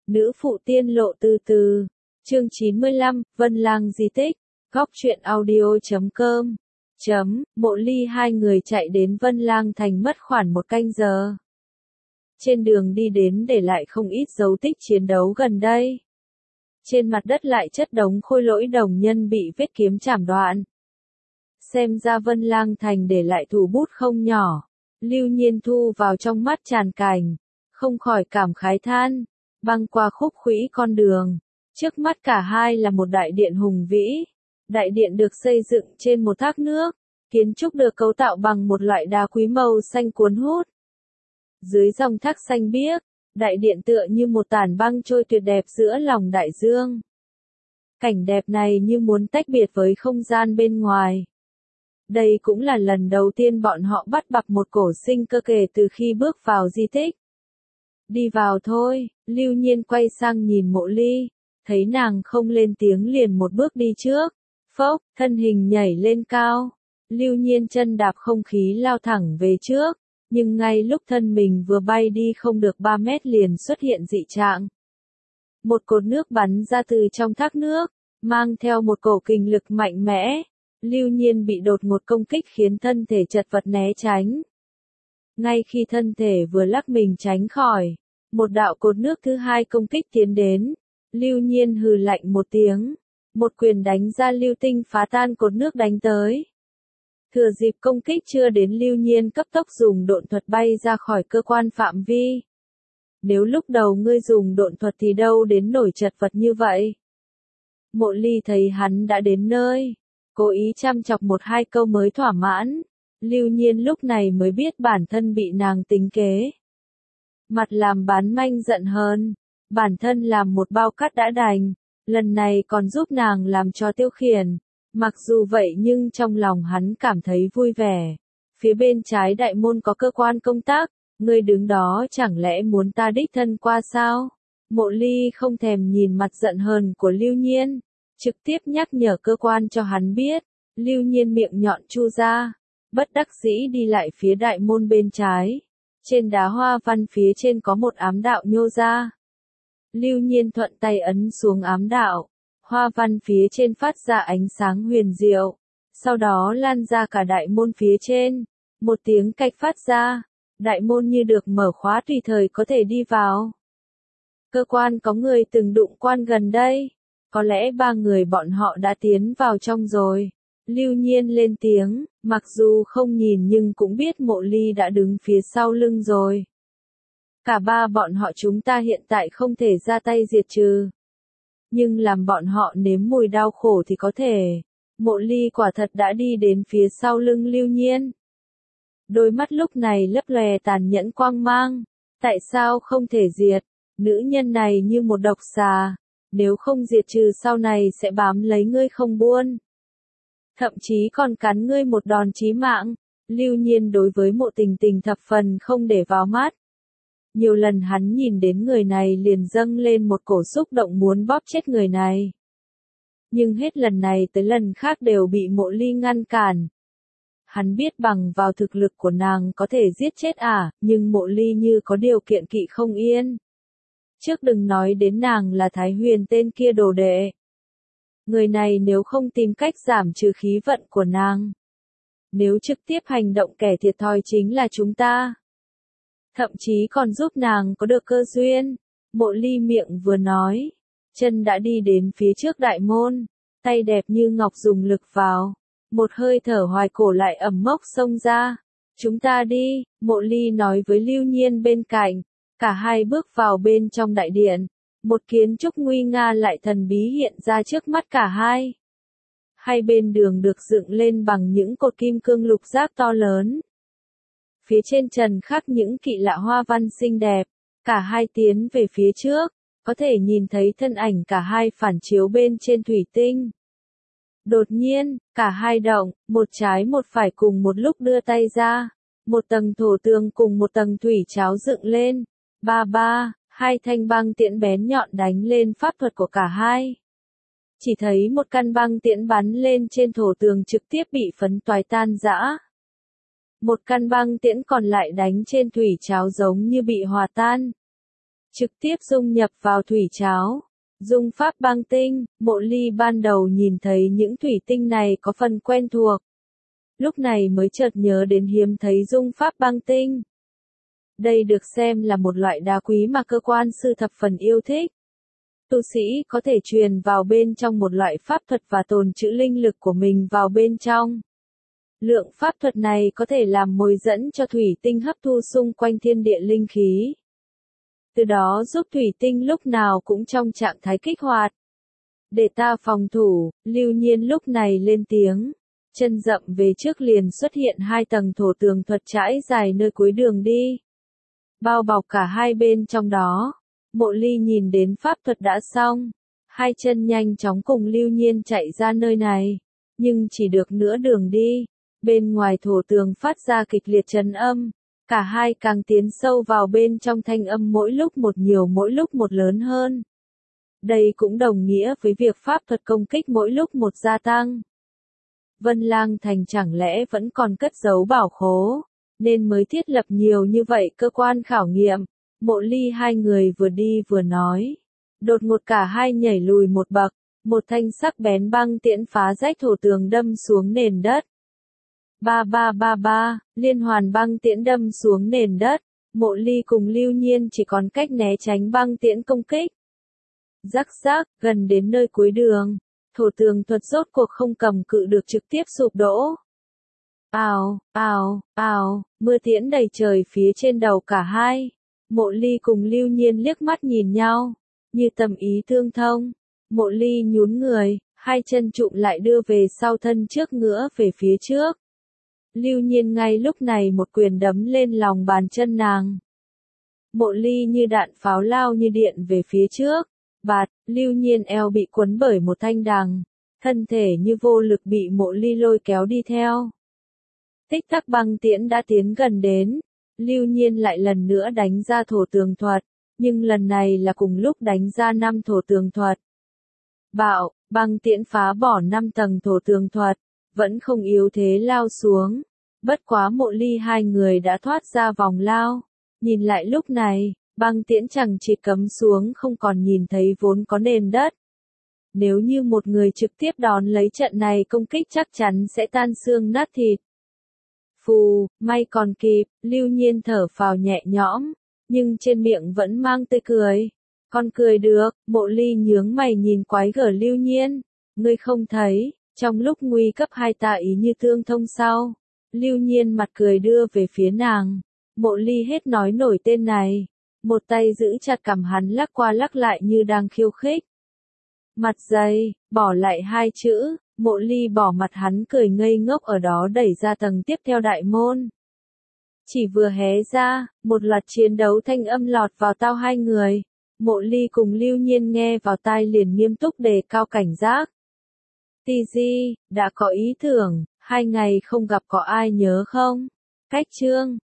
Nữ phụ tiên lộ từ từ. Chương 95, Vân Lang di tích. Góc truyện audio.com. Mộ Ly hai người chạy đến Vân Lang thành mất khoảng 1 canh giờ. Trên đường đi đến để lại không ít dấu tích chiến đấu gần đây. Trên mặt đất lại chất đống khôi lỗi đồng nhân bị vết kiếm chảm đoạn. Xem ra Vân Lang thành để lại thủ bút không nhỏ. Lưu Nhiên thu vào trong mắt tràn cảnh, không khỏi cảm khái than. Băng qua khúc khuỷu con đường, trước mắt cả hai là một đại điện hùng vĩ. Đại điện được xây dựng trên một thác nước, kiến trúc được cấu tạo bằng một loại đá quý màu xanh cuốn hút. Dưới dòng thác xanh biếc, đại điện tựa như một tản băng trôi tuyệt đẹp giữa lòng đại dương. Cảnh đẹp này như muốn tách biệt với không gian bên ngoài. Đây cũng là lần đầu tiên bọn họ bắt gặp một cổ sinh cơ kể từ khi bước vào di tích. Đi vào thôi, Lưu Nhiên quay sang nhìn Mộ Ly, thấy nàng không lên tiếng liền một bước đi trước. Phốc, thân hình nhảy lên cao. Lưu Nhiên chân đạp không khí lao thẳng về trước, nhưng ngay lúc thân mình vừa bay đi không được 3 mét liền xuất hiện dị trạng. Một cột nước bắn ra từ trong thác nước, mang theo một cổ kình lực mạnh mẽ. Lưu Nhiên bị đột ngột công kích khiến thân thể chật vật né tránh. Ngay khi thân thể vừa lắc mình tránh khỏi, một đạo cột nước thứ hai công kích tiến đến. Lưu Nhiên hừ lạnh một tiếng, một quyền đánh ra lưu tinh phá tan cột nước đánh tới. Thừa dịp công kích chưa đến, Lưu Nhiên cấp tốc dùng độn thuật bay ra khỏi cơ quan phạm vi. Nếu lúc đầu ngươi dùng độn thuật thì đâu đến nổi chật vật như vậy. Mộ Ly thấy hắn đã đến nơi, cố ý chăm chọc 1-2 câu mới thỏa mãn. Lưu Nhiên lúc này mới biết bản thân bị nàng tính kế. Mặt làm bán manh giận hơn, bản thân làm một bao cát đã đành, lần này còn giúp nàng làm trò tiêu khiển. Mặc dù vậy nhưng trong lòng hắn cảm thấy vui vẻ. Phía bên trái đại môn có cơ quan công tác, ngươi đứng đó chẳng lẽ muốn ta đích thân qua sao? Mộ Ly không thèm nhìn mặt giận hờn của Lưu Nhiên, trực tiếp nhắc nhở cơ quan cho hắn biết. Lưu Nhiên miệng nhọn chu ra, bất đắc dĩ đi lại phía đại môn bên trái. Trên đá hoa văn phía trên có một ám đạo nhô ra. Lưu Nhiên thuận tay ấn xuống ám đạo, hoa văn phía trên phát ra ánh sáng huyền diệu, sau đó lan ra cả đại môn phía trên. Một tiếng cạch phát ra, đại môn như được mở khóa tùy thời có thể đi vào. Cơ quan có người từng đụng quan gần đây, có lẽ 3 người bọn họ đã tiến vào trong rồi. Lưu Nhiên lên tiếng, mặc dù không nhìn nhưng cũng biết Mộ Ly đã đứng phía sau lưng rồi. Cả 3 bọn họ chúng ta hiện tại không thể ra tay diệt trừ. Nhưng làm bọn họ nếm mùi đau khổ thì có thể. Mộ Ly quả thật đã đi đến phía sau lưng Lưu Nhiên. Đôi mắt lúc này lấp lòe tàn nhẫn quang mang. Tại sao không thể diệt? Nữ nhân này như một độc xà. Nếu không diệt trừ sau này sẽ bám lấy ngươi không buông. Thậm chí còn cắn ngươi một đòn chí mạng. Lưu Nhiên đối với Mộ Tình Tình thập phần không để vào mắt. Nhiều lần hắn nhìn đến người này liền dâng lên một cổ xúc động muốn bóp chết người này. Nhưng hết lần này tới lần khác đều bị Mộ Ly ngăn cản. Hắn biết bằng vào thực lực của nàng có thể giết chết nhưng Mộ Ly như có điều kiện kỵ không yên. Trước đừng nói đến nàng là Thái Huyền tên kia đồ đệ. Người này nếu không tìm cách giảm trừ khí vận của nàng, nếu trực tiếp hành động kẻ thiệt thòi chính là chúng ta. Thậm chí còn giúp nàng có được cơ duyên. Mộ Ly miệng vừa nói, chân đã đi đến phía trước đại môn, tay đẹp như ngọc dùng lực vào. Một hơi thở hoài cổ lại ẩm mốc xông ra. Chúng ta đi, Mộ Ly nói với Lưu Nhiên bên cạnh. Cả hai bước vào bên trong đại điện. Một kiến trúc nguy nga lại thần bí hiện ra trước mắt cả hai. Hai bên đường được dựng lên bằng những cột kim cương lục giác to lớn. Phía trên trần khắc những kỵ lạ hoa văn xinh đẹp. Cả hai tiến về phía trước, có thể nhìn thấy thân ảnh cả hai phản chiếu bên trên thủy tinh. Đột nhiên, cả hai động, một trái một phải cùng một lúc đưa tay ra. Một tầng thổ tường cùng một tầng thủy cháo dựng lên. Hai thanh băng tiễn bén nhọn đánh lên pháp thuật của cả hai. Chỉ thấy một căn băng tiễn bắn lên trên thổ tường trực tiếp bị phấn toái tan rã. Một căn băng tiễn còn lại đánh trên thủy cháo giống như bị hòa tan. trực tiếp dung nhập vào thủy cháo. Dung pháp băng tinh, Mộ Ly ban đầu nhìn thấy những thủy tinh này có phần quen thuộc. Lúc này mới chợt nhớ đến hiếm thấy dung pháp băng tinh. Đây được xem là một loại đá quý mà cơ quan sư thập phần yêu thích. Tu sĩ có thể truyền vào bên trong một loại pháp thuật và tồn trữ linh lực của mình vào bên trong. Lượng pháp thuật này có thể làm mồi dẫn cho thủy tinh hấp thu xung quanh thiên địa linh khí. Từ đó giúp thủy tinh lúc nào cũng trong trạng thái kích hoạt. Để ta phòng thủ, Lưu Nhiên lúc này lên tiếng. Chân dậm về trước liền xuất hiện 2 tầng thổ tường thuật trải dài nơi cuối đường đi. Bao bọc cả hai bên trong đó. Mộ Ly nhìn đến pháp thuật đã xong. 2 chân nhanh chóng cùng Lưu Nhiên chạy ra nơi này. Nhưng chỉ được nửa đường đi. Bên ngoài thổ tường phát ra kịch liệt trấn âm. Cả hai càng tiến sâu vào bên trong thanh âm mỗi lúc một nhiều mỗi lúc một lớn hơn. Đây cũng đồng nghĩa với việc pháp thuật công kích mỗi lúc một gia tăng. Vân Lang Thành chẳng lẽ vẫn còn cất giấu bảo khố, nên mới thiết lập nhiều như vậy cơ quan khảo nghiệm. Mộ Ly hai người vừa đi vừa nói. Đột ngột cả hai nhảy lùi một bậc, một thanh sắc bén băng tiễn phá rách thổ tường đâm xuống nền đất. Ba ba ba ba, liên hoàn băng tiễn đâm xuống nền đất. Mộ Ly cùng Lưu Nhiên chỉ còn cách né tránh băng tiễn công kích. Rắc rắc, gần đến nơi cuối đường, thổ tường thuật rốt cuộc không cầm cự được trực tiếp sụp đổ. Ào, ào, ào, mưa tiễn đầy trời phía trên đầu cả hai. Mộ Ly cùng Lưu Nhiên liếc mắt nhìn nhau, như tâm ý tương thông. Mộ Ly nhún người, 2 chân trụm lại đưa về sau thân trước ngửa về phía trước. Lưu Nhiên ngay lúc này một quyền đấm lên lòng bàn chân nàng. Mộ Ly như đạn pháo lao như điện về phía trước. Bạt, Lưu Nhiên eo bị quấn bởi một thanh đằng. Thân thể như vô lực bị Mộ Ly lôi kéo đi theo. Tích tắc băng tiễn đã tiến gần đến. Lưu Nhiên lại lần nữa đánh ra thổ tường thuật. Nhưng lần này là cùng lúc đánh ra 5 thổ tường thuật. Bạo, băng tiễn phá bỏ 5 tầng thổ tường thuật. Vẫn không yếu thế lao xuống. Bất quá Mộ Ly hai người đã thoát ra vòng lao. Nhìn lại lúc này, băng tiễn chẳng chỉ cấm xuống không còn nhìn thấy vốn có nền đất. Nếu như một người trực tiếp đón lấy trận này công kích chắc chắn sẽ tan xương nát thịt. Phù, may còn kịp, Lưu Nhiên thở phào nhẹ nhõm, nhưng trên miệng vẫn mang tươi cười. Con cười được, Mộ Ly nhướng mày nhìn quái gở Lưu Nhiên. Ngươi không thấy, trong lúc nguy cấp hai ta ý như tương thông sau. Lưu Nhiên mặt cười đưa về phía nàng. Mộ Ly hết nói nổi tên này. Một tay giữ chặt cằm hắn lắc qua lắc lại như đang khiêu khích. Mặt dày, bỏ lại 2 chữ, Mộ Ly bỏ mặt hắn cười ngây ngốc ở đó đẩy ra tầng tiếp theo đại môn. Chỉ vừa hé ra, một loạt chiến đấu thanh âm lọt vào tai hai người. Mộ Ly cùng Lưu Nhiên nghe vào tai liền nghiêm túc đề cao cảnh giác. TG, đã có ý tưởng, 2 ngày không gặp có ai nhớ không? Cách chương